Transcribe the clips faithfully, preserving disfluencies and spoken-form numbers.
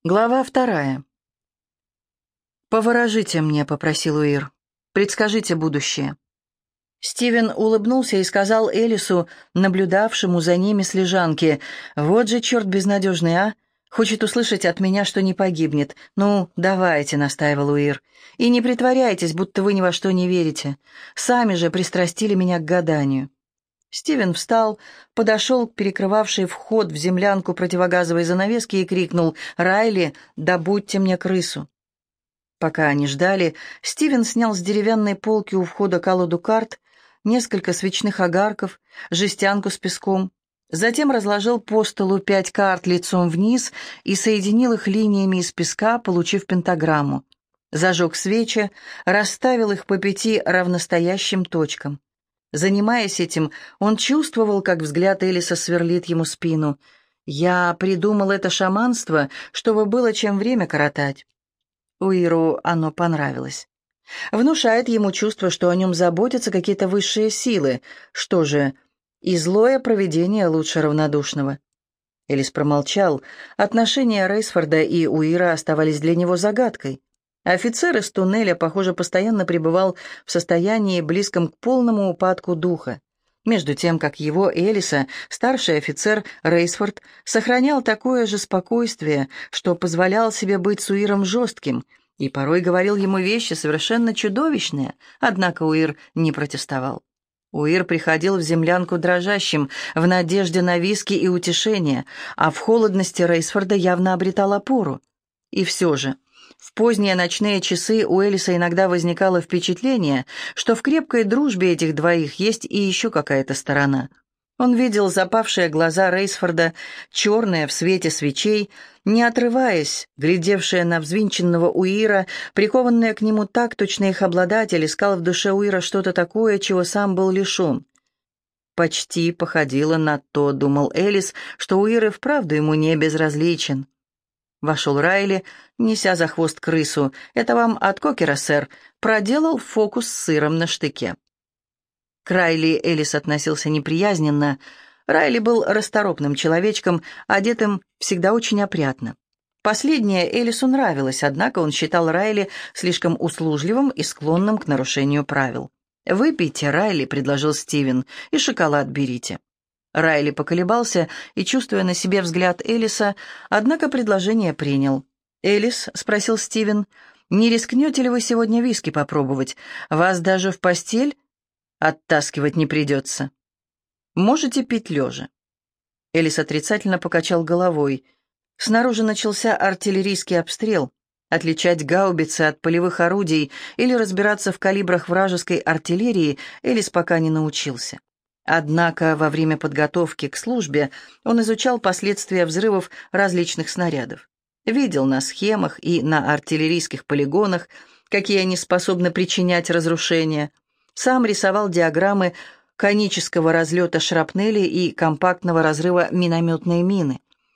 Глава вторая. «Поворожите мне», — попросил Уир. «Предскажите будущее». Стивен улыбнулся и сказал Элису, наблюдавшему за ними с лежанки: «Вот же черт безнадежный, а! Хочет услышать от меня, что не погибнет. Ну, давайте», — настаивал Уир. «И не притворяйтесь, будто вы ни во что не верите. Сами же пристрастили меня к гаданию». Стивен встал, подошел к перекрывавшей вход в землянку противогазовой занавески и крикнул: «Райли, добудьте мне крысу!» Пока они ждали, Стивен снял с деревянной полки у входа колоду карт, несколько свечных огарков, жестянку с песком, затем разложил по столу пять карт лицом вниз и соединил их линиями из песка, получив пентаграмму. Зажег свечи, расставил их по пяти равностоящим точкам. Занимаясь этим, он чувствовал, как взгляд Элиса сверлит ему спину. «Я придумал это шаманство, чтобы было чем время коротать». Уиру оно понравилось. Внушает ему чувство, что о нем заботятся какие-то высшие силы. Что же, и злое провидение лучше равнодушного. Элис промолчал. Отношения Рейсфорда и Уира оставались для него загадкой. Офицер из туннеля, похоже, постоянно пребывал в состоянии, близком к полному упадку духа. Между тем, как его, Элиса, старший офицер Рейсфорд, сохранял такое же спокойствие, что позволял себе быть с Уиром жестким, и порой говорил ему вещи совершенно чудовищные, однако Уир не протестовал. Уир приходил в землянку дрожащим, в надежде на виски и утешение, а в холодности Рейсфорда явно обретал опору. И все же... В поздние ночные часы у Элиса иногда возникало впечатление, что в крепкой дружбе этих двоих есть и еще какая-то сторона. Он видел запавшие глаза Рейсфорда, черные в свете свечей, не отрываясь, глядевшие на взвинченного Уира, прикованные к нему так, точно их обладатель искал в душе Уира что-то такое, чего сам был лишен. Почти походило на то, думал Элис, что Уир и вправду ему не безразличен. Вошел Райли, неся за хвост крысу. «Это вам от Кокера, сэр», проделал фокус с сыром на штыке. К Райли Элис относился неприязненно. Райли был расторопным человечком, одетым всегда очень опрятно. Последнее Элису нравилось, однако он считал Райли слишком услужливым и склонным к нарушению правил. «Выпейте, Райли», — предложил Стивен, — «и шоколад берите». Райли поколебался и, чувствуя на себе взгляд Элиса, однако предложение принял. «Элис», — спросил Стивен, — «не рискнете ли вы сегодня виски попробовать? Вас даже в постель оттаскивать не придется. Можете пить лежа». Элис отрицательно покачал головой. Снаружи начался артиллерийский обстрел. Отличать гаубицы от полевых орудий или разбираться в калибрах вражеской артиллерии Элис пока не научился. Однако во время подготовки к службе он изучал последствия взрывов различных снарядов. Видел на схемах и на артиллерийских полигонах, какие они способны причинять разрушения. Сам рисовал диаграммы конического разлета шрапнели и компактного разрыва минометной мины.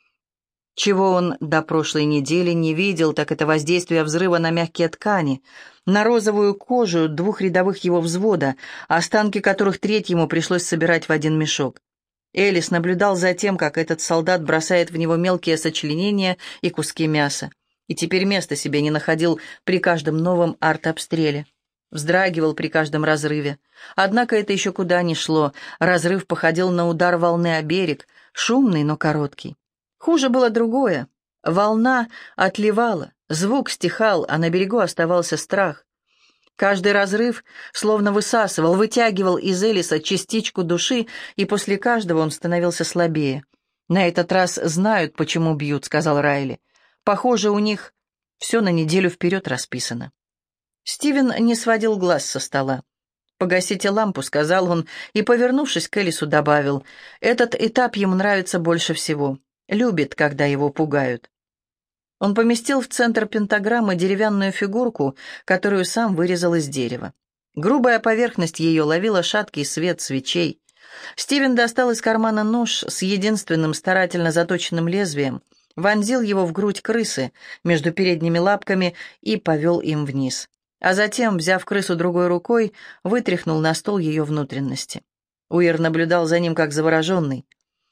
Чего он до прошлой недели не видел, так это воздействие взрыва на мягкие ткани, на розовую кожу двух рядовых его взвода, останки которых третьему пришлось собирать в один мешок. Элис наблюдал за тем, как этот солдат бросает в него мелкие сочленения и куски мяса, и теперь места себе не находил при каждом новом артобстреле. Вздрагивал при каждом разрыве. Однако это еще куда ни шло. Разрыв походил на удар волны о берег, шумный, но короткий. Хуже было другое. Волна отливала, звук стихал, а на берегу оставался страх. Каждый разрыв словно высасывал, вытягивал из Элиса частичку души, и после каждого он становился слабее. «На этот раз знают, почему бьют», — сказал Райли. «Похоже, у них все на неделю вперед расписано». Стивен не сводил глаз со стола. «Погасите лампу», — сказал он, и, повернувшись к Элису, добавил: «Этот этап ему нравится больше всего. Любит, когда его пугают». Он поместил в центр пентаграммы деревянную фигурку, которую сам вырезал из дерева. Грубая поверхность ее ловила шаткий свет свечей. Стивен достал из кармана нож с единственным старательно заточенным лезвием, вонзил его в грудь крысы между передними лапками и повел им вниз. А затем, взяв крысу другой рукой, вытряхнул на стол ее внутренности. Уир наблюдал за ним как завороженный.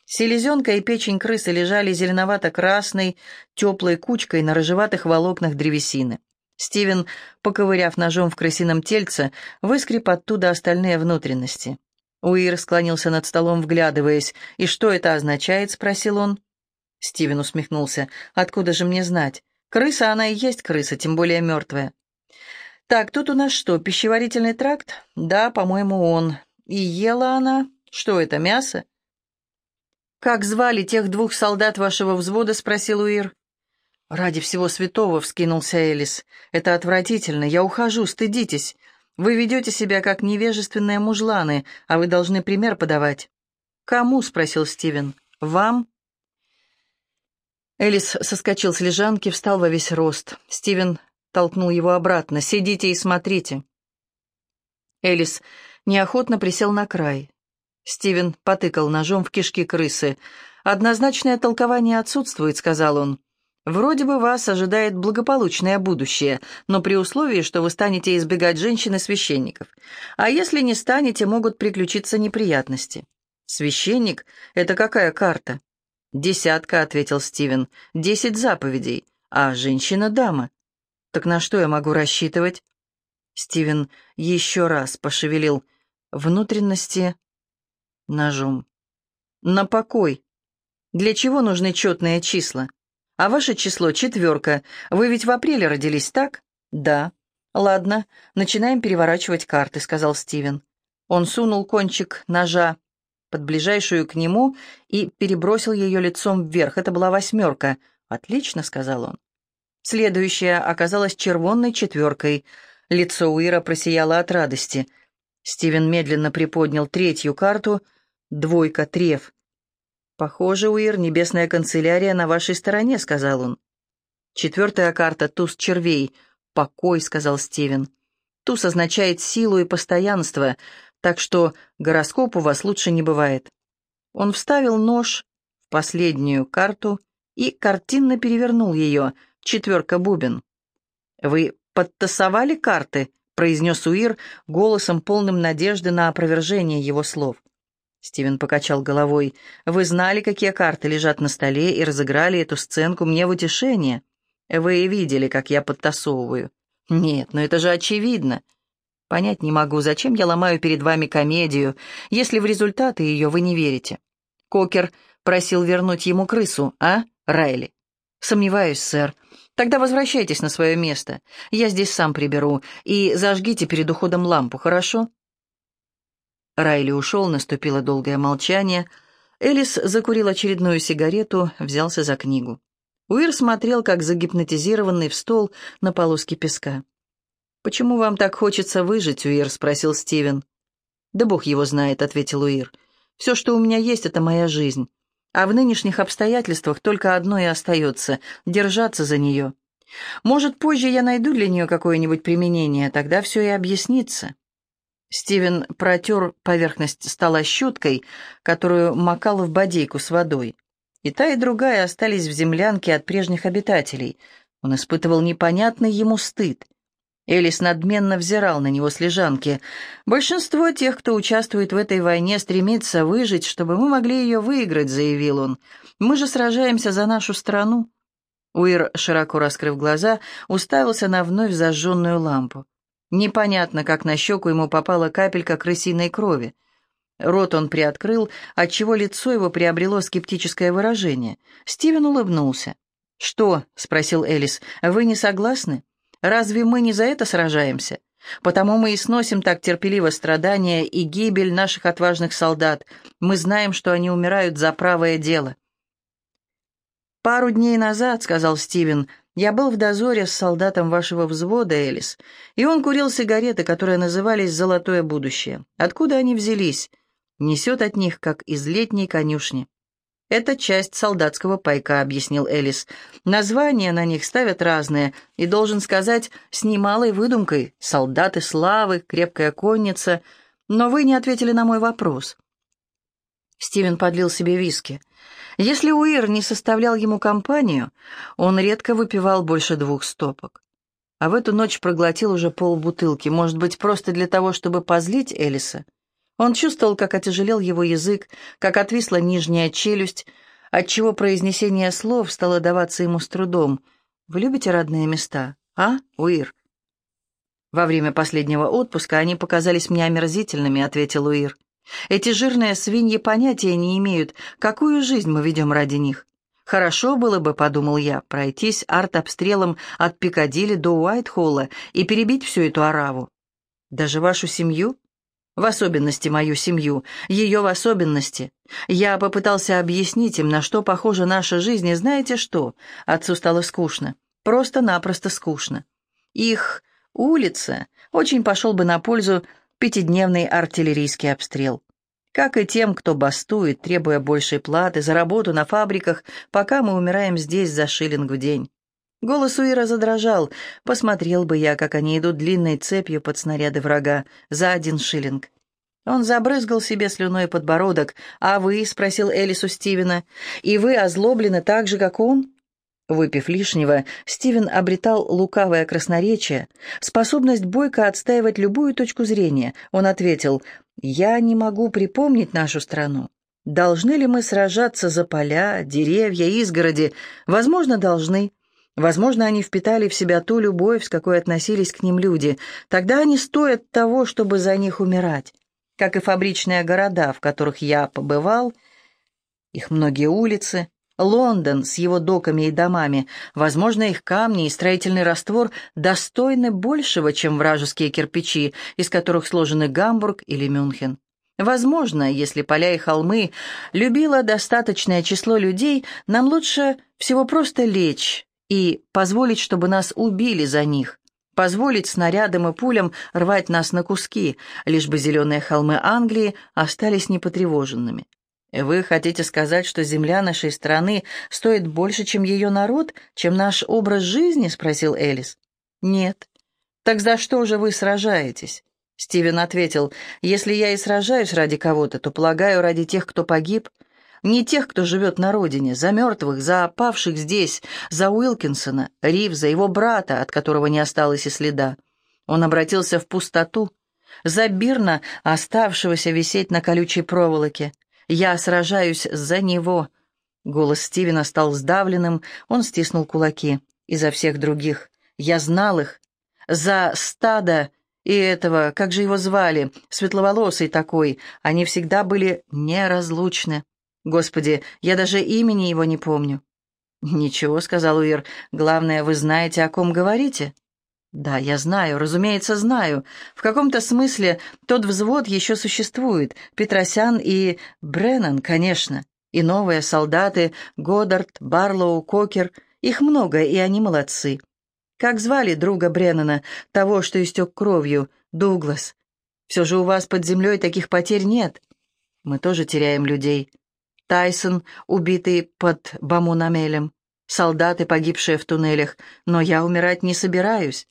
Селезенка и печень крысы лежали зеленовато-красной, теплой кучкой на рыжеватых волокнах древесины. Стивен, поковыряв ножом в крысином тельце, выскреб оттуда остальные внутренности. Уир склонился над столом, вглядываясь. «И что это означает?» — спросил он. Стивен усмехнулся. «Откуда же мне знать? Крыса, она и есть крыса, тем более мертвая». «Так, тут у нас что, пищеварительный тракт?» «Да, по-моему, он. И ела она... Что это, мясо?» «Как звали тех двух солдат вашего взвода?» — спросил Уир. «Ради всего святого!» — вскинулся Элис. «Это отвратительно. Я ухожу, стыдитесь. Вы ведете себя как невежественные мужланы, а вы должны пример подавать». «Кому?» — спросил Стивен. «Вам?» Элис соскочил с лежанки, встал во весь рост. Стивен толкнул его обратно. «Сидите и смотрите». Элис неохотно присел на край. Стивен потыкал ножом в кишки крысы. «Однозначное толкование отсутствует», — сказал он. «Вроде бы вас ожидает благополучное будущее, но при условии, что вы станете избегать женщин и священников. А если не станете, могут приключиться неприятности». «Священник? Это какая карта?» «Десятка», — ответил Стивен. «Десять заповедей. А женщина-дама. Так на что я могу рассчитывать?» Стивен еще раз пошевелил внутренности ножом. «На покой. Для чего нужны четные числа? А ваше число четверка. Вы ведь в апреле родились, так?» «Да». «Ладно, начинаем переворачивать карты», — сказал Стивен. Он сунул кончик ножа под ближайшую к нему и перебросил ее лицом вверх. Это была восьмерка. «Отлично», — сказал он. Следующая оказалась червонной четверкой. Лицо Уира просияло от радости. Стивен медленно приподнял третью карту. Двойка, треф. «Похоже, Уир, небесная канцелярия на вашей стороне», — сказал он. Четвертая карта — туз червей. «Покой», — сказал Стивен. «Туз означает силу и постоянство, так что гороскоп у вас лучше не бывает». Он вставил нож в последнюю карту и картинно перевернул ее. Четверка бубен. «Вы подтасовали карты?» — произнес Уир голосом, полным надежды на опровержение его слов. Стивен покачал головой. «Вы знали, какие карты лежат на столе, и разыграли эту сценку мне в утешение. Вы видели, как я подтасовываю». «Нет, но это же очевидно. Понять не могу, зачем я ломаю перед вами комедию, если в результаты ее вы не верите. Кокер просил вернуть ему крысу, а, Райли?» «Сомневаюсь, сэр. Тогда возвращайтесь на свое место. Я здесь сам приберу. И зажгите перед уходом лампу, хорошо?» Райли ушел, наступило долгое молчание. Элис закурил очередную сигарету, взялся за книгу. Уир смотрел, как загипнотизированный, в стол на полоске песка. «Почему вам так хочется выжить, Уир?» — спросил Стивен. «Да бог его знает», — ответил Уир. «Все, что у меня есть, — это моя жизнь. А в нынешних обстоятельствах только одно и остается — держаться за нее. Может, позже я найду для нее какое-нибудь применение, тогда все и объяснится». Стивен протер поверхность стола щеткой, которую макал в бодейку с водой. И та, и другая остались в землянке от прежних обитателей. Он испытывал непонятный ему стыд. Элис надменно взирал на него с лежанки. «Большинство тех, кто участвует в этой войне, стремится выжить, чтобы мы могли ее выиграть», — заявил он. «Мы же сражаемся за нашу страну». Уир, широко раскрыв глаза, уставился на вновь зажженную лампу. Непонятно, как на щеку ему попала капелька крысиной крови. Рот он приоткрыл, отчего лицо его приобрело скептическое выражение. Стивен улыбнулся. «Что?» — спросил Элис. «Вы не согласны? Разве мы не за это сражаемся? Потому мы и сносим так терпеливо страдания и гибель наших отважных солдат. Мы знаем, что они умирают за правое дело». «Пару дней назад, — сказал Стивен, — я был в дозоре с солдатом вашего взвода, Элис, и он курил сигареты, которые назывались «Золотое будущее». Откуда они взялись? Несет от них, как из летней конюшни. «Это часть солдатского пайка», — объяснил Элис. «Названия на них ставят разные, и, должен сказать, с немалой выдумкой. Солдаты славы, крепкая конница. Но вы не ответили на мой вопрос». Стивен подлил себе виски. Если Уир не составлял ему компанию, он редко выпивал больше двух стопок. А в эту ночь проглотил уже полбутылки, может быть, просто для того, чтобы позлить Элиса. Он чувствовал, как отяжелел его язык, как отвисла нижняя челюсть, отчего произнесение слов стало даваться ему с трудом. «Вы любите родные места, а, Уир?» «Во время последнего отпуска они показались мне омерзительными», — ответил Уир. «Эти жирные свиньи понятия не имеют, какую жизнь мы ведем ради них. Хорошо было бы, — подумал я, — пройтись артобстрелом от Пикадилли до Уайтхолла и перебить всю эту ораву. Даже вашу семью? В особенности мою семью, ее в особенности. Я попытался объяснить им, на что похожа наша жизнь, и знаете что? Отцу стало скучно. Просто-напросто скучно. Их улица очень пошел бы на пользу пятидневный артиллерийский обстрел. Как и тем, кто бастует, требуя большей платы за работу на фабриках, пока мы умираем здесь за шиллинг в день. Голос Уира задрожал. Посмотрел бы я, как они идут длинной цепью под снаряды врага за один шиллинг. Он забрызгал себе слюной подбородок. «А вы?» — спросил Элис у Стивена. «И вы озлоблены так же, как он?» Выпив лишнего, Стивен обретал лукавое красноречие, способность бойко отстаивать любую точку зрения. Он ответил: «Я не могу припомнить нашу страну. Должны ли мы сражаться за поля, деревья, изгороди? Возможно, должны. Возможно, они впитали в себя ту любовь, с какой относились к ним люди. Тогда они стоят того, чтобы за них умирать. Как и фабричные города, в которых я побывал, их многие улицы, Лондон с его доками и домами, возможно, их камни и строительный раствор достойны большего, чем вражеские кирпичи, из которых сложены Гамбург или Мюнхен. Возможно, если поля и холмы любило достаточное число людей, нам лучше всего просто лечь и позволить, чтобы нас убили за них, позволить снарядам и пулям рвать нас на куски, лишь бы зеленые холмы Англии остались непотревоженными. Вы хотите сказать, что земля нашей страны стоит больше, чем ее народ, чем наш образ жизни?» — спросил Элис. «Нет». «Так за что же вы сражаетесь?» Стивен ответил: «Если я и сражаюсь ради кого-то, то, полагаю, ради тех, кто погиб. Не тех, кто живет на родине, за мертвых, за павших здесь, за Уилкинсона, Ривза, его брата, от которого не осталось и следа». Он обратился в пустоту, за Бирна, оставшегося висеть на колючей проволоке. «Я сражаюсь за него». Голос Стивена стал сдавленным, он стиснул кулаки. «И за всех других. Я знал их. За стадо и этого, как же его звали, светловолосый такой. Они всегда были неразлучны. Господи, я даже имени его не помню». «Ничего», — сказал Уир, — «главное, вы знаете, о ком говорите». «Да, я знаю, разумеется, знаю. В каком-то смысле тот взвод еще существует. Петросян и Бреннан, конечно. И новые солдаты, Годдард, Барлоу, Кокер. Их много, и они молодцы. Как звали друга Бреннана, того, что истек кровью? Дуглас. Все же у вас под землей таких потерь нет. Мы тоже теряем людей. Тайсон, убитый под Бамунамелем. Солдаты, погибшие в туннелях. Но я умирать не собираюсь».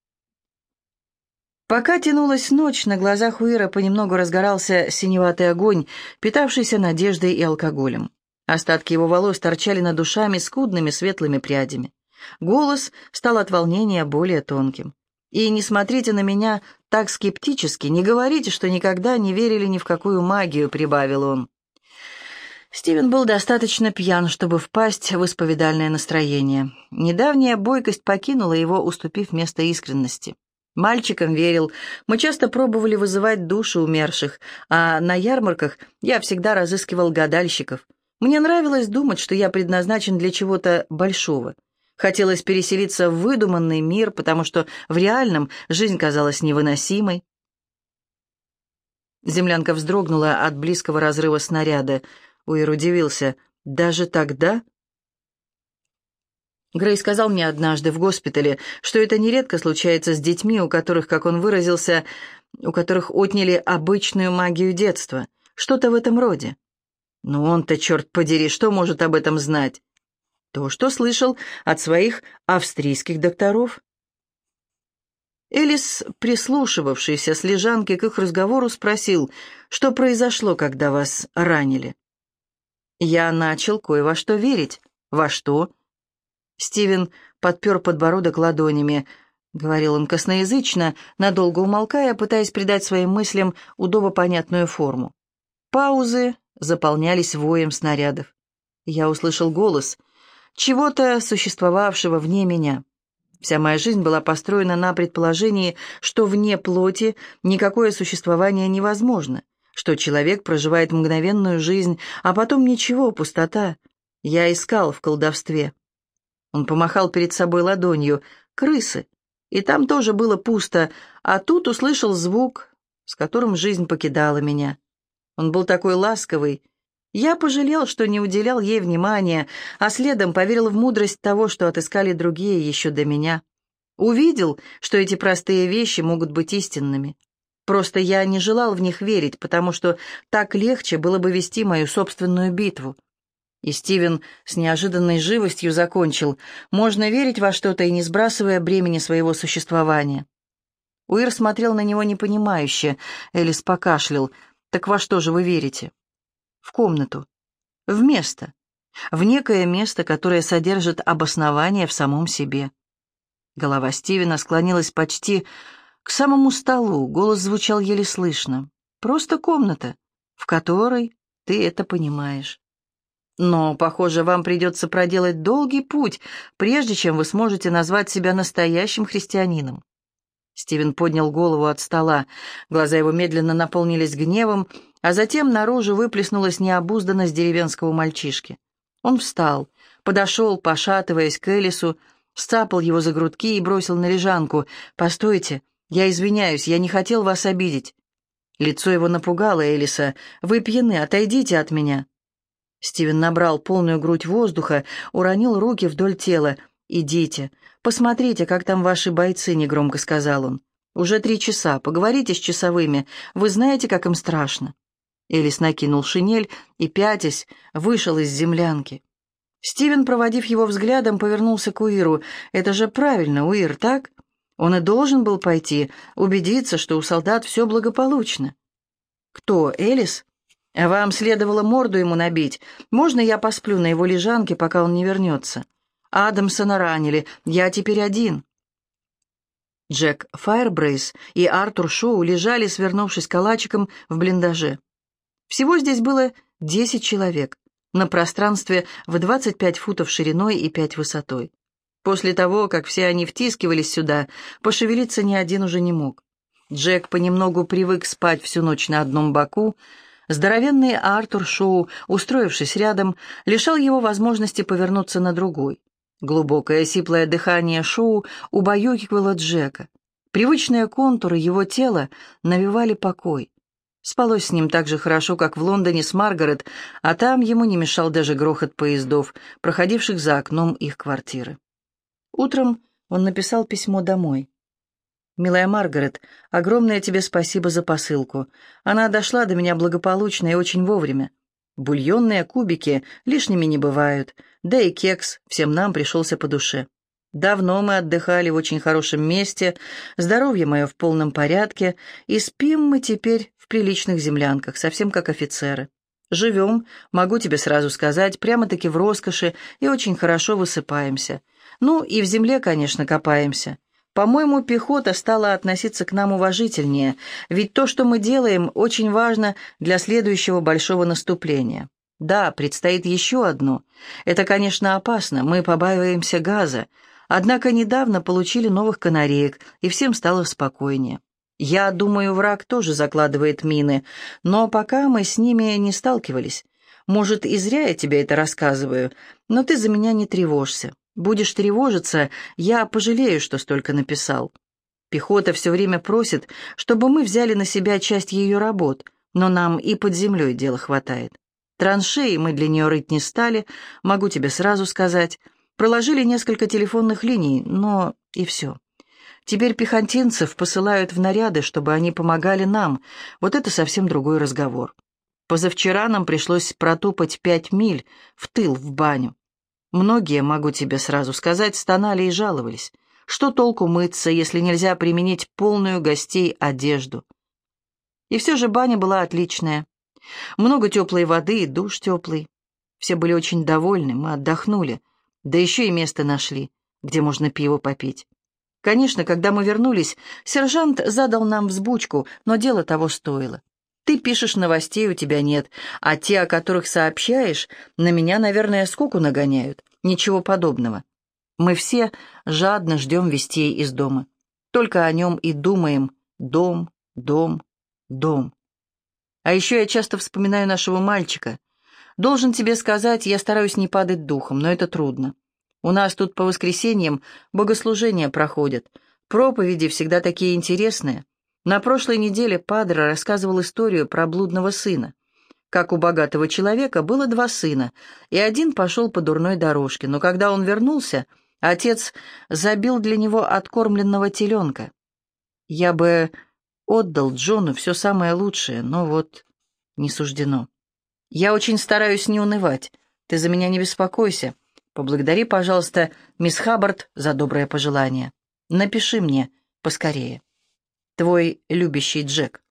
Пока тянулась ночь, на глазах Уира понемногу разгорался синеватый огонь, питавшийся надеждой и алкоголем. Остатки его волос торчали над душами скудными светлыми прядями. Голос стал от волнения более тонким. «И не смотрите на меня так скептически, не говорите, что никогда не верили ни в какую магию», — прибавил он. Стивен был достаточно пьян, чтобы впасть в исповедальное настроение. Недавняя бойкость покинула его, уступив место искренности. Мальчикам верил. Мы часто пробовали вызывать души умерших, а на ярмарках я всегда разыскивал гадальщиков. Мне нравилось думать, что я предназначен для чего-то большого. Хотелось переселиться в выдуманный мир, потому что в реальном жизнь казалась невыносимой. Землянка вздрогнула от близкого разрыва снаряда. Уир удивился. «Даже тогда?» Грей сказал мне однажды в госпитале, что это нередко случается с детьми, у которых, как он выразился, у которых отняли обычную магию детства. Что-то в этом роде. Но он-то, черт подери, что может об этом знать? То, что слышал от своих австрийских докторов. Элис, прислушивавшийся с лежанки к их разговору, спросил, что произошло, когда вас ранили. Я начал кое во что верить. Во что? Стивен подпер подбородок ладонями. — говорил он косноязычно, надолго умолкая, пытаясь придать своим мыслям удобопонятную форму. Паузы заполнялись воем снарядов. Я услышал голос чего-то, существовавшего вне меня. Вся моя жизнь была построена на предположении, что вне плоти никакое существование невозможно, что человек проживает мгновенную жизнь, а потом ничего, пустота. Я искал в колдовстве. Он помахал перед собой ладонью. Крысы. И там тоже было пусто, а тут услышал звук, с которым жизнь покидала меня. Он был такой ласковый. Я пожалел, что не уделял ей внимания, а следом поверил в мудрость того, что отыскали другие еще до меня. Увидел, что эти простые вещи могут быть истинными. Просто я не желал в них верить, потому что так легче было бы вести мою собственную битву. И Стивен с неожиданной живостью закончил. Можно верить во что-то и не сбрасывая бремени своего существования. Уир смотрел на него непонимающе. Элис покашлял. «Так во что же вы верите?» «В комнату. В место. В некое место, которое содержит обоснование в самом себе». Голова Стивена склонилась почти к самому столу. Голос звучал еле слышно. «Просто комната, в которой ты это понимаешь. Но, похоже, вам придется проделать долгий путь, прежде чем вы сможете назвать себя настоящим христианином». Стивен поднял голову от стола. Глаза его медленно наполнились гневом, а затем наружу выплеснулась необузданность деревенского мальчишки. Он встал, подошел, пошатываясь к Элису, сцапал его за грудки и бросил на лежанку. «Постойте, я извиняюсь, я не хотел вас обидеть». Лицо его напугало Элиса. «Вы пьяны, отойдите от меня». Стивен набрал полную грудь воздуха, уронил руки вдоль тела. «Идите, посмотрите, как там ваши бойцы», — негромко сказал он. «Уже три часа, поговорите с часовыми, вы знаете, как им страшно». Элис накинул шинель и, пятясь, вышел из землянки. Стивен, проводив его взглядом, повернулся к Уиру. «Это же правильно, Уир, так? Он и должен был пойти, убедиться, что у солдат все благополучно». «Кто, Элис? Вам следовало морду ему набить. Можно я посплю на его лежанке, пока он не вернется? Адамсона ранили, я теперь один». Джек Файрбрейс и Артур Шоу лежали, свернувшись калачиком в блиндаже. Всего здесь было десять человек, на пространстве в двадцать пять футов шириной и пять высотой. После того, как все они втискивались сюда, пошевелиться ни один уже не мог. Джек понемногу привык спать всю ночь на одном боку. Здоровенный Артур Шоу, устроившись рядом, лишал его возможности повернуться на другой. Глубокое сиплое дыхание Шоу убаюкивало Джека. Привычные контуры его тела навевали покой. Спалось с ним так же хорошо, как в Лондоне с Маргарет, а там ему не мешал даже грохот поездов, проходивших за окном их квартиры. Утром он написал письмо домой. «Милая Маргарет, огромное тебе спасибо за посылку. Она дошла до меня благополучно и очень вовремя. Бульонные кубики лишними не бывают, да и кекс всем нам пришелся по душе. Давно мы отдыхали в очень хорошем месте, здоровье мое в полном порядке, и спим мы теперь в приличных землянках, совсем как офицеры. Живем, могу тебе сразу сказать, прямо-таки в роскоши и очень хорошо высыпаемся. Ну и в земле, конечно, копаемся. По-моему, пехота стала относиться к нам уважительнее, ведь то, что мы делаем, очень важно для следующего большого наступления. Да, предстоит еще одно. Это, конечно, опасно, мы побаиваемся газа. Однако недавно получили новых канареек, и всем стало спокойнее. Я думаю, враг тоже закладывает мины, но пока мы с ними не сталкивались. Может, и зря я тебе это рассказываю, но ты за меня не тревожься. Будешь тревожиться, я пожалею, что столько написал. Пехота все время просит, чтобы мы взяли на себя часть ее работ, но нам и под землей дела хватает. Траншеи мы для нее рыть не стали, могу тебе сразу сказать. Проложили несколько телефонных линий, но и все. Теперь пехотинцев посылают в наряды, чтобы они помогали нам. Вот это совсем другой разговор. Позавчера нам пришлось протопать пять миль в тыл, в баню. Многие, могу тебе сразу сказать, стонали и жаловались. Что толку мыться, если нельзя применить полную гостей одежду? И все же баня была отличная. Много теплой воды и душ теплый. Все были очень довольны, мы отдохнули. Да еще и место нашли, где можно пиво попить. Конечно, когда мы вернулись, сержант задал нам взбучку, но дело того стоило. Ты пишешь, новостей у тебя нет, а те, о которых сообщаешь, на меня, наверное, скуку нагоняют. Ничего подобного. Мы все жадно ждем вестей из дома. Только о нем и думаем. Дом, дом, дом. А еще я часто вспоминаю нашего мальчика. Должен тебе сказать, я стараюсь не падать духом, но это трудно. У нас тут по воскресеньям богослужения проходят. Проповеди всегда такие интересные. На прошлой неделе падре рассказывал историю про блудного сына. Как у богатого человека было два сына, и один пошел по дурной дорожке, но когда он вернулся, отец забил для него откормленного теленка. Я бы отдал Джону все самое лучшее, но вот не суждено. Я очень стараюсь не унывать. Ты за меня не беспокойся. Поблагодари, пожалуйста, мисс Хаббард за доброе пожелание. Напиши мне поскорее. Твой любящий Джек.